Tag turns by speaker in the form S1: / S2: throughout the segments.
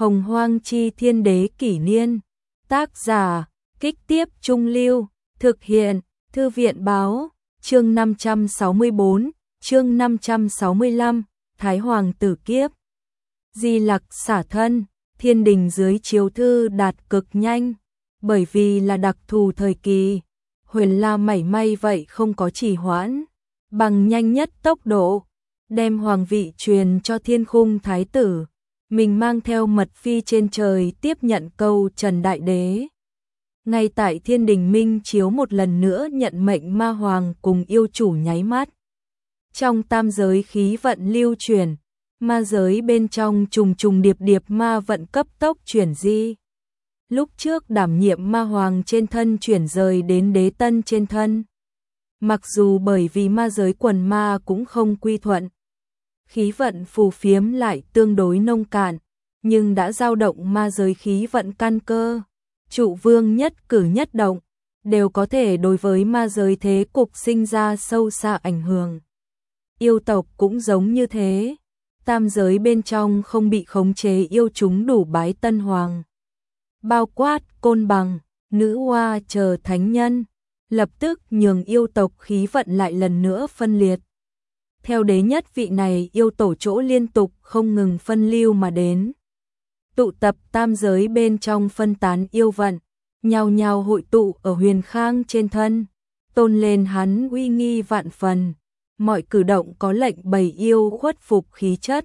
S1: Hồng Hoang Chi Thiên Đế Kỷ Niên. Tác giả, Kích Tiếp Trung Lưu. Thực hiện, Thư viện Báo. Chương 564, chương 565, Thái Hoàng Tử Kiếp. Di Lặc xả thân, thiên đình dưới chiếu thư đạt cực nhanh. Bởi vì là đặc thù thời kỳ, Huyền La mảy may vậy không có trì hoãn, bằng nhanh nhất tốc độ, đem hoàng vị truyền cho Thiên Khung Thái tử. Mình mang theo mật phi trên trời tiếp nhận câu Trần Đại Đế. Ngay tại thiên đình minh chiếu một lần nữa nhận mệnh ma hoàng cùng yêu chủ nháy mắt. Trong tam giới khí vận lưu chuyển, ma giới bên trong trùng trùng điệp điệp ma vận cấp tốc chuyển di. Lúc trước đảm nhiệm ma hoàng trên thân chuyển rời đến đế tân trên thân. Mặc dù bởi vì ma giới quần ma cũng không quy thuận, khí vận phù phiếm lại tương đối nông cạn, nhưng đã dao động ma giới khí vận căn cơ. Trụ vương nhất cử nhất động, đều có thể đối với ma giới thế cục sinh ra sâu xa ảnh hưởng. Yêu tộc cũng giống như thế, tam giới bên trong không bị khống chế yêu chúng đủ bái tân hoàng. Bao quát, Côn Bằng, Nữ Hoa chờ thánh nhân, lập tức nhường yêu tộc khí vận lại lần nữa phân liệt. Theo đế nhất vị này yêu tổ chỗ liên tục không ngừng phân lưu mà đến. Tụ tập tam giới bên trong phân tán yêu vận, nhao nhao hội tụ ở Huyền Khang trên thân, tôn lên hắn uy nghi vạn phần, mọi cử động có lệnh bầy yêu khuất phục khí chất.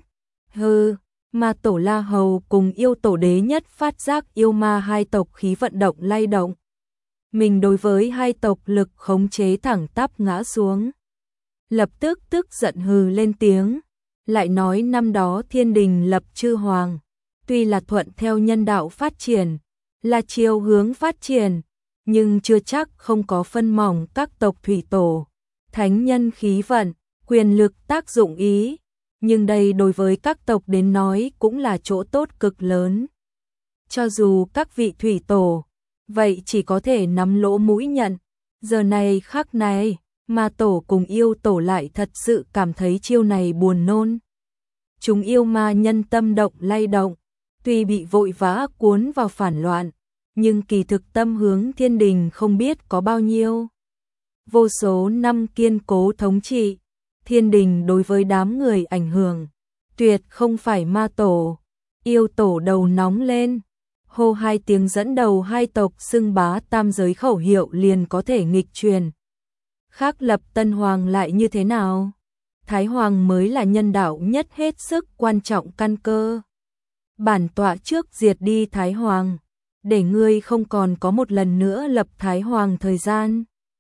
S1: Ma tổ La Hầu cùng yêu tổ đế nhất phát giác yêu ma hai tộc khí vận động lay động. Mình đối với hai tộc lực khống chế thẳng tắp ngã xuống. Lập tức tức giận hừ lên tiếng, lại nói năm đó thiên đình lập chư hoàng, tuy là thuận theo nhân đạo phát triển, là chiều hướng phát triển, nhưng chưa chắc không có phân mỏng các tộc thủy tổ, thánh nhân khí vận, quyền lực tác dụng ý, nhưng đây đối với các tộc đến nói cũng là chỗ tốt cực lớn. Cho dù các vị thủy tổ, vậy chỉ có thể nắm lỗ mũi nhận, giờ này khắc này, ma tổ cùng yêu tổ lại thật sự cảm thấy chiêu này buồn nôn. Chúng yêu ma nhân tâm động lay động, tuy bị vội vã cuốn vào phản loạn, nhưng kỳ thực tâm hướng thiên đình không biết có bao nhiêu. Vô số năm kiên cố thống trị, thiên đình đối với đám người ảnh hưởng, tuyệt không phải ma tổ, yêu tổ đầu nóng lên. Hô hai tiếng dẫn đầu hai tộc xưng bá tam giới khẩu hiệu liền có thể nghịch truyền. Khác lập tân hoàng lại như thế nào? Thái hoàng mới là nhân đạo nhất hết sức quan trọng căn cơ. Bản tọa trước diệt đi Thái hoàng, để ngươi không còn có một lần nữa lập Thái hoàng thời gian.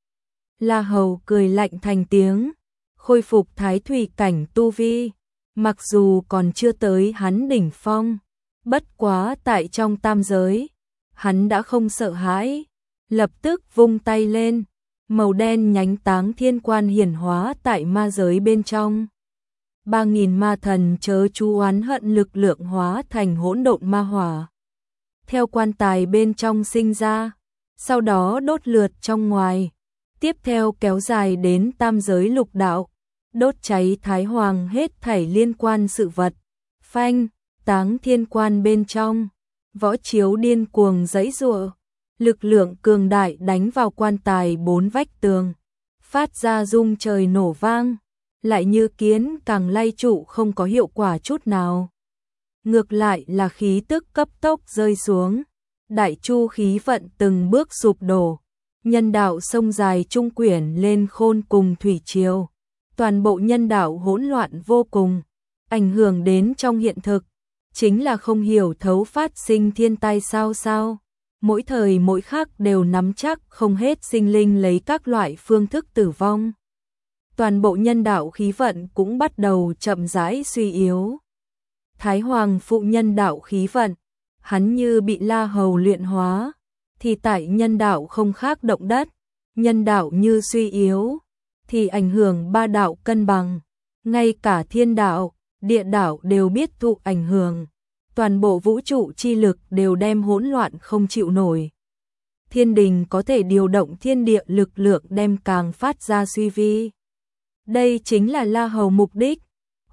S1: La Hầu cười lạnh thành tiếng, khôi phục thái thủy cảnh tu vi, mặc dù còn chưa tới hắn đỉnh phong, bất quá tại trong tam giới, hắn đã không sợ hãi, lập tức vung tay lên, màu đen nhánh táng thiên quan hiển hóa tại ma giới bên trong. 3.000 ma thần chớ chú oán hận lực lượng hóa thành hỗn độn ma hỏa. Theo quan tài bên trong sinh ra, sau đó đốt lượt trong ngoài, tiếp theo kéo dài đến tam giới lục đạo, đốt cháy Thái hoàng hết thảy liên quan sự vật. Phanh, táng thiên quan bên trong, võ chiếu điên cuồng giãy giụa, lực lượng cường đại đánh vào quan tài bốn vách tường, phát ra rung trời nổ vang, lại như kiến càng lay trụ không có hiệu quả chút nào. Ngược lại là khí tức cấp tốc rơi xuống, đại chu khí vận từng bước sụp đổ, nhân đạo sông dài trung quyển lên khôn cùng thủy triều, toàn bộ nhân đạo hỗn loạn vô cùng, ảnh hưởng đến trong hiện thực, chính là không hiểu thấu phát sinh thiên tai sao. Mỗi thời mỗi khắc đều nắm chắc không hết sinh linh lấy các loại phương thức tử vong. Toàn bộ nhân đạo khí vận cũng bắt đầu chậm rãi suy yếu. Thái hoàng phụ nhân đạo khí vận, hắn như bị La Hầu luyện hóa, thì tại nhân đạo không khác động đất, nhân đạo như suy yếu, thì ảnh hưởng ba đạo cân bằng, ngay cả thiên đạo, địa đạo đều biết thụ ảnh hưởng. Toàn bộ vũ trụ chi lực đều đem hỗn loạn không chịu nổi. Thiên đình có thể điều động thiên địa lực lượng đem càng phát ra suy vi. Đây chính là La Hầu mục đích.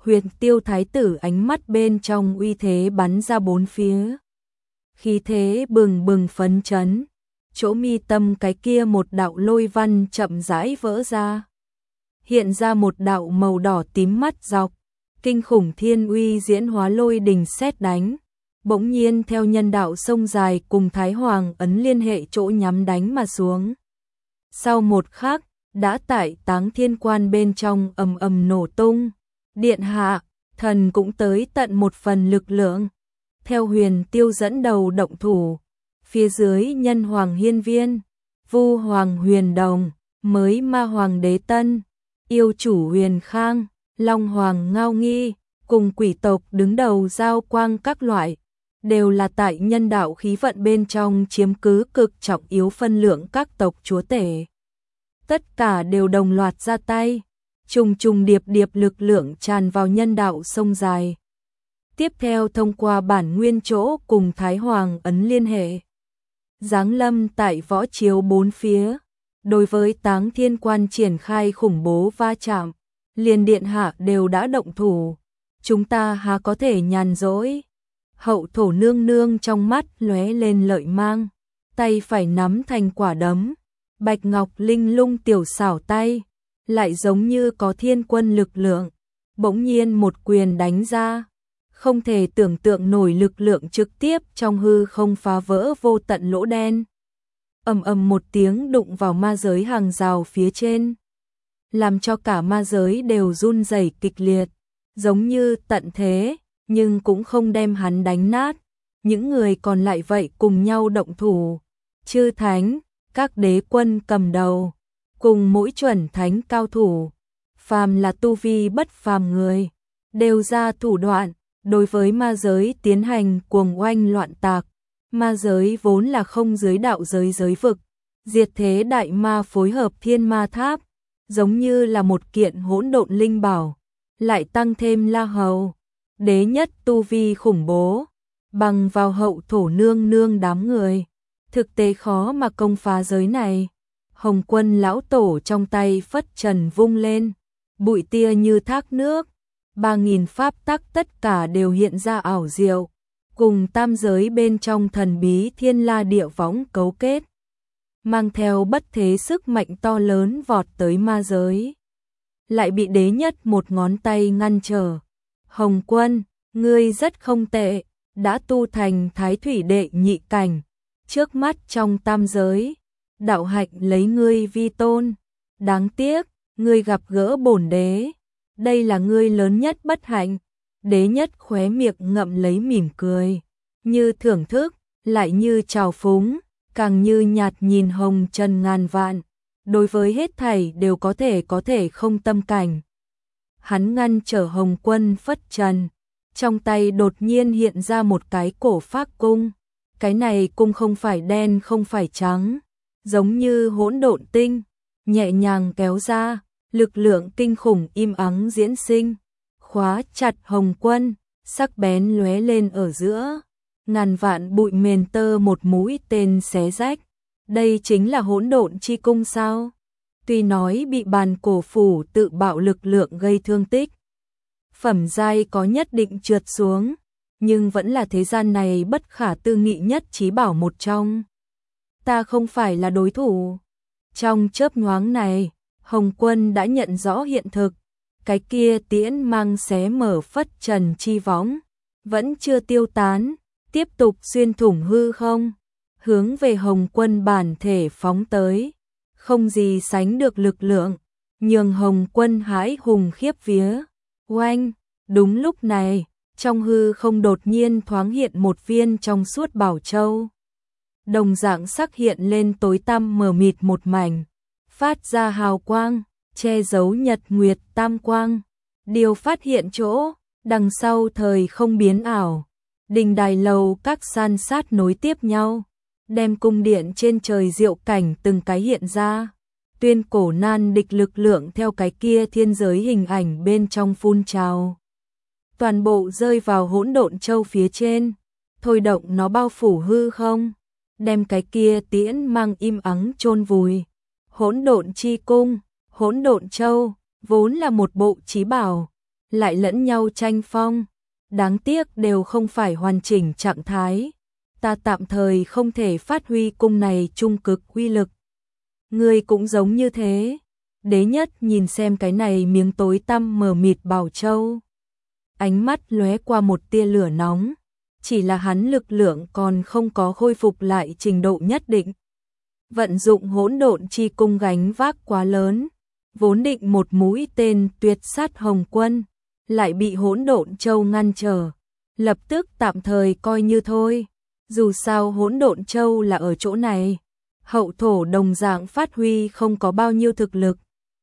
S1: Huyền Tiêu thái tử ánh mắt bên trong uy thế bắn ra bốn phía. Khí thế bừng bừng phấn chấn, chỗ mi tâm cái kia một đạo lôi văn chậm rãi vỡ ra. Hiện ra một đạo màu đỏ tím mắt dọc, kinh khủng thiên uy diễn hóa lôi đình sét đánh. Bỗng nhiên theo nhân đạo sông dài cùng Thái Hoàng ấn liên hệ chỗ nhắm đánh mà xuống. Sau một khắc, đã tại Táng Thiên Quan bên trong ầm ầm nổ tung. Điện hạ, thần cũng tới tận một phần lực lượng. Theo Huyền Tiêu dẫn đầu động thủ, phía dưới Nhân Hoàng Hiên Viên, Vu Hoàng Huyền Đồng, mới Ma Hoàng Đế Tân, Yêu Chủ Huyền Khang, Long Hoàng Ngao Nghi, cùng quỷ tộc đứng đầu giao quang các loại, đều là tại nhân đạo khí vận bên trong chiếm cứ cực trọng yếu phân lượng các tộc chúa tể. Tất cả đều đồng loạt ra tay, trùng trùng điệp điệp lực lượng tràn vào nhân đạo sông dài. Tiếp theo thông qua bản nguyên chỗ cùng Thái Hoàng ấn liên hệ. Giáng lâm tại võ chiếu bốn phía, đối với Táng Thiên Quan triển khai khủng bố va chạm, liền điện hạ đều đã động thủ, chúng ta há có thể nhàn rỗi. Hậu thổ nương nương trong mắt lóe lên lợi mang, tay phải nắm thành quả đấm, bạch ngọc linh lung tiểu xảo tay, lại giống như có thiên quân lực lượng, bỗng nhiên một quyền đánh ra, không thể tưởng tượng nổi lực lượng trực tiếp trong hư không phá vỡ vô tận lỗ đen. Ầm ầm một tiếng đụng vào ma giới hàng rào phía trên, làm cho cả ma giới đều run rẩy kịch liệt, giống như tận thế, nhưng cũng không đem hắn đánh nát. Những người còn lại vậy cùng nhau động thủ, chư thánh, các đế quân cầm đầu, cùng mỗi chuẩn thánh cao thủ, phàm là tu vi bất phàm người, đều ra thủ đoạn, đối với ma giới tiến hành cuồng oanh loạn tạc. Ma giới vốn là không giới đạo giới giới vực, diệt thế đại ma phối hợp thiên ma tháp, giống như là một kiện hỗn độn linh bảo, lại tăng thêm La Hầu, đế nhất tu vi khủng bố, bằng vào hậu thổ nương nương đám người, thực tế khó mà công phá giới này. Hồng Quân lão tổ trong tay phất trần vung lên, bụi tia như thác nước, 3000 pháp tắc tất cả đều hiện ra ảo diệu, cùng tam giới bên trong thần bí thiên la địa võng cấu kết, mang theo bất thế sức mạnh to lớn vọt tới ma giới. Lại bị đế nhất một ngón tay ngăn trở. Hồng Quân, ngươi rất không tệ, đã tu thành thái thủy đệ nhị cảnh, trước mắt trong tam giới, đạo hạnh lấy ngươi vi tôn. Đáng tiếc, ngươi gặp gỡ bổn đế, đây là ngươi lớn nhất bất hạnh. Đế nhất khóe miệng ngậm lấy mỉm cười, như thưởng thức, lại như trào phúng, càng như nhạt nhìn hồng trần ngàn vạn, đối với hết thảy đều có thể không tâm cảnh. Hắn ngăn trở Hồng Quân phất trần, trong tay đột nhiên hiện ra một cái cổ phác cung, cái này cung không phải đen không phải trắng, giống như hỗn độn tinh, nhẹ nhàng kéo ra, lực lượng kinh khủng im ắng diễn sinh, khóa chặt Hồng Quân, sắc bén lóe lên ở giữa, ngàn vạn bụi mền tơ một mũi tên xé rách. Đây chính là hỗn độn chi cung sao? Tuy nói bị bàn cổ phủ tự bạo lực lượng gây thương tích, phẩm giai có nhất định trượt xuống, nhưng vẫn là thế gian này bất khả tư nghị nhất chí bảo một trong. Ta không phải là đối thủ. Trong chớp nhoáng này, Hồng Quân đã nhận rõ hiện thực, cái kia tiễn mang xé mở phất trần chi võng, vẫn chưa tiêu tán, tiếp tục xuyên thủng hư không, hướng về Hồng Quân bản thể phóng tới, không gì sánh được lực lượng, nhường Hồng Quân hãi hùng khiếp vía. Oanh, đúng lúc này, trong hư không đột nhiên thoáng hiện một viên trong suốt bảo châu. Đồng dạng sắc hiện lên tối tăm mờ mịt một mảnh, phát ra hào quang, che giấu nhật nguyệt tam quang. Điều phát hiện chỗ, đằng sau thời không biến ảo, đình đài lầu các san sát nối tiếp nhau, đem cung điện trên trời diệu cảnh từng cái hiện ra. Tuyên cổ nan địch lực lượng theo cái kia thiên giới hình ảnh bên trong phun trào. Toàn bộ rơi vào hỗn độn châu phía trên, thôi động nó bao phủ hư không, đem cái kia tiễn mang im ắng chôn vùi. Hỗn độn chi cung, hỗn độn châu, vốn là một bộ chí bảo, lại lẫn nhau tranh phong. Đáng tiếc đều không phải hoàn chỉnh trạng thái. Ta tạm thời không thể phát huy cung này trung cực uy lực. Ngươi cũng giống như thế. Đế Nhất nhìn xem cái này miếng tối tăm mờ mịt bảo châu. Ánh mắt lóe qua một tia lửa nóng. Chỉ là hắn lực lượng còn không có khôi phục lại trình độ nhất định. Vận dụng hỗn độn chi cung gánh vác quá lớn. Vốn định một mũi tên tuyệt sát Hồng Quân. Lại bị hỗn độn châu ngăn trở. Lập tức tạm thời coi như thôi. Dù sao hỗn độn châu là ở chỗ này. Hậu thổ đồng dạng phát huy không có bao nhiêu thực lực.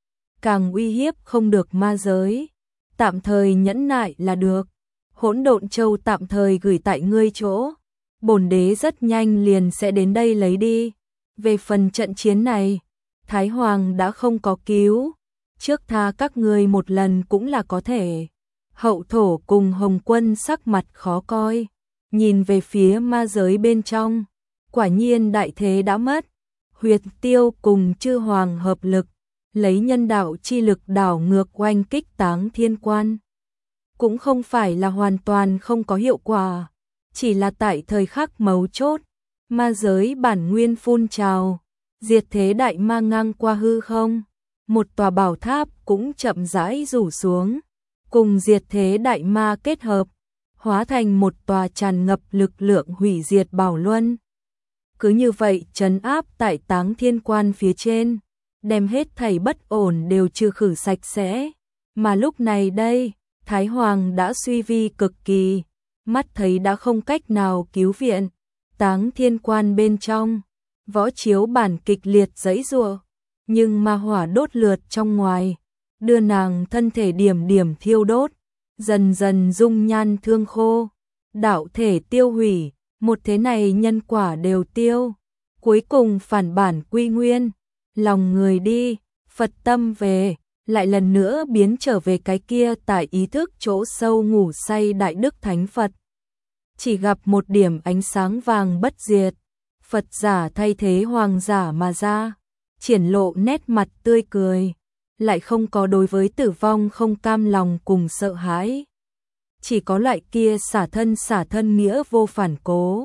S1: Càng uy hiếp không được ma giới. Tạm thời nhẫn nại là được. Hỗn độn châu tạm thời gửi tại ngươi chỗ. Bổn đế rất nhanh liền sẽ đến đây lấy đi. Về phần trận chiến này, Thái Hoàng đã không có cứu. Trước tha các ngươi một lần cũng là có thể. Hậu thổ cùng Hồng Quân sắc mặt khó coi. Nhìn về phía ma giới bên trong. Quả nhiên đại thế đã mất. Huyệt Tiêu cùng Chư Hoàng hợp lực. Lấy nhân đạo chi lực đảo ngược oanh kích Táng Thiên Quan. Cũng không phải là hoàn toàn không có hiệu quả. Chỉ là tại thời khắc mấu chốt. Ma giới bản nguyên phun trào. Diệt thế đại ma ngang qua hư không. Một tòa bảo tháp cũng chậm rãi rủ xuống. Cùng diệt thế đại ma kết hợp. Hóa thành một tòa tràn ngập lực lượng hủy diệt bảo luân. Cứ như vậy trấn áp tại Táng Thiên Quan phía trên. Đem hết thảy bất ổn đều trừ khử sạch sẽ. Mà lúc này đây, Thái Hoàng đã suy vi cực kỳ. Mắt thấy đã không cách nào cứu viện. Táng Thiên Quan bên trong, võ chiếu bản kịch liệt giãy giụa, nhưng ma hỏa đốt lượt trong ngoài, đưa nàng thân thể điểm điểm thiêu đốt, dần dần dung nhan thương khô, đạo thể tiêu hủy, một thế này nhân quả đều tiêu, cuối cùng phản bản quy nguyên, lòng người đi, Phật tâm về, lại lần nữa biến trở về cái kia tại ý thức chỗ sâu ngủ say đại đức thánh Phật. Chỉ gặp một điểm ánh sáng vàng bất diệt, Phật giả thay thế hoàng giả mà ra, triển lộ nét mặt tươi cười, lại không có đối với tử vong không cam lòng cùng sợ hãi. Chỉ có loại kia xả thân nghĩa vô phản cố.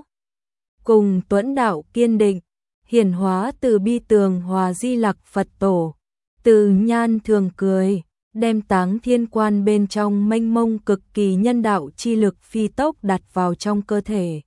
S1: Cùng tuẫn đạo kiên định, hiển hóa từ bi tường hòa di lặc Phật tổ, từ nhan thường cười. Đem Táng Thiên Quan bên trong mênh mông cực kỳ nhân đạo chi lực phi tốc đặt vào trong cơ thể.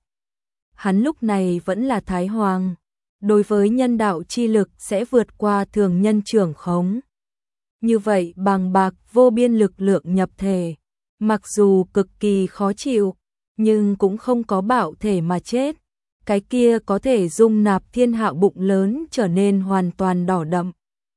S1: Hắn lúc này vẫn là Thái Hoàng, đối với nhân đạo chi lực sẽ vượt qua thường nhân trưởng khống. Như vậy bàng bạc vô biên lực lượng nhập thể, mặc dù cực kỳ khó chịu, nhưng cũng không có bạo thể mà chết. Cái kia có thể dung nạp thiên hạ bụng lớn trở nên hoàn toàn đỏ đậm.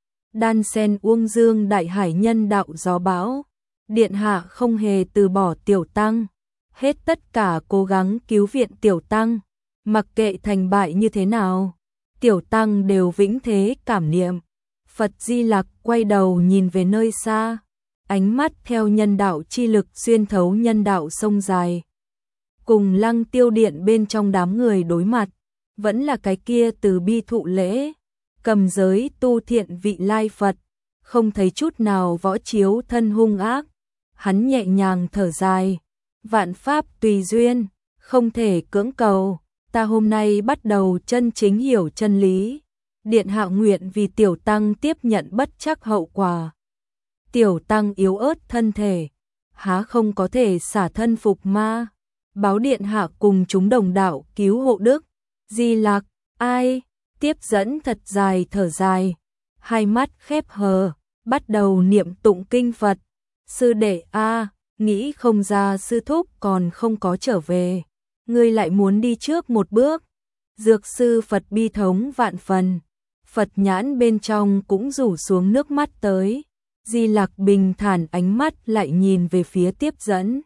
S1: Đan sen uông dương đại hải nhân đạo gió bão, điện hạ không hề từ bỏ tiểu tăng, hết tất cả cố gắng cứu viện tiểu tăng, mặc kệ thành bại như thế nào, tiểu tăng đều vĩnh thế cảm niệm. Phật Di Lặc quay đầu nhìn về nơi xa, ánh mắt theo nhân đạo chi lực xuyên thấu nhân đạo sông dài. Cùng Lăng Tiêu Điện bên trong đám người đối mặt, vẫn là cái kia từ bi thụ lễ. Cầm giới tu thiện vị lai Phật, không thấy chút nào võ chiếu thân hung ác. Hắn nhẹ nhàng thở dài, vạn pháp tùy duyên, không thể cưỡng cầu. Ta hôm nay bắt đầu chân chính hiểu chân lý. Điện hạ nguyện vì tiểu tăng tiếp nhận bất trắc hậu quả. Tiểu tăng yếu ớt thân thể, há không có thể xả thân phục ma. Báo điện hạ cùng chúng đồng đạo cứu hộ đức. Di Lặc, ai? Tiếp dẫn thật dài thở dài, hai mắt khép hờ, bắt đầu niệm tụng kinh Phật. Sư đệ a, nghĩ không ra sư thúc còn không có trở về, ngươi lại muốn đi trước một bước. Dược sư Phật bi thống vạn phần, Phật nhãn bên trong cũng rủ xuống nước mắt tới. Di Lặc bình thản ánh mắt lại nhìn về phía tiếp dẫn.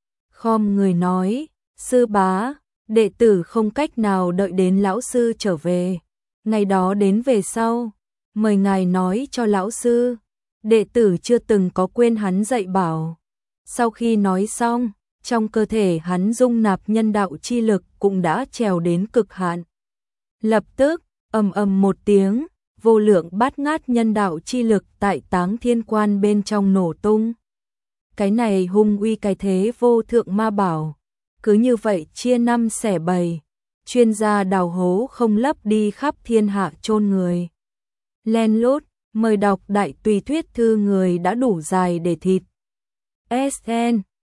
S1: Khom người nói, sư bá, đệ tử không cách nào đợi đến lão sư trở về. Ngày đó đến về sau, mời ngài nói cho lão sư, đệ tử chưa từng có quên hắn dạy bảo. Sau khi nói xong, trong cơ thể hắn dung nạp nhân đạo chi lực cũng đã trèo đến cực hạn. Lập tức, ầm ầm một tiếng, vô lượng bát ngát nhân đạo chi lực tại Táng Thiên Quan bên trong nổ tung. cái này hung uy cái thế vô thượng ma bảo, cứ như vậy chia năm xẻ bảy, chuyên gia đào hố không lấp đi khắp thiên hạ chôn người. Len lút, mời đọc đại tùy thuyết thư người đã đủ dài để thịt. SN